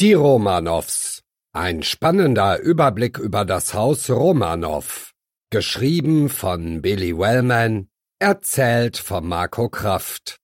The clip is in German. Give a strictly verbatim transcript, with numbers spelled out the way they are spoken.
Die Romanows. Ein spannender Überblick über das Haus Romanow. Geschrieben von Billy Wellman, erzählt von Marco Kraft.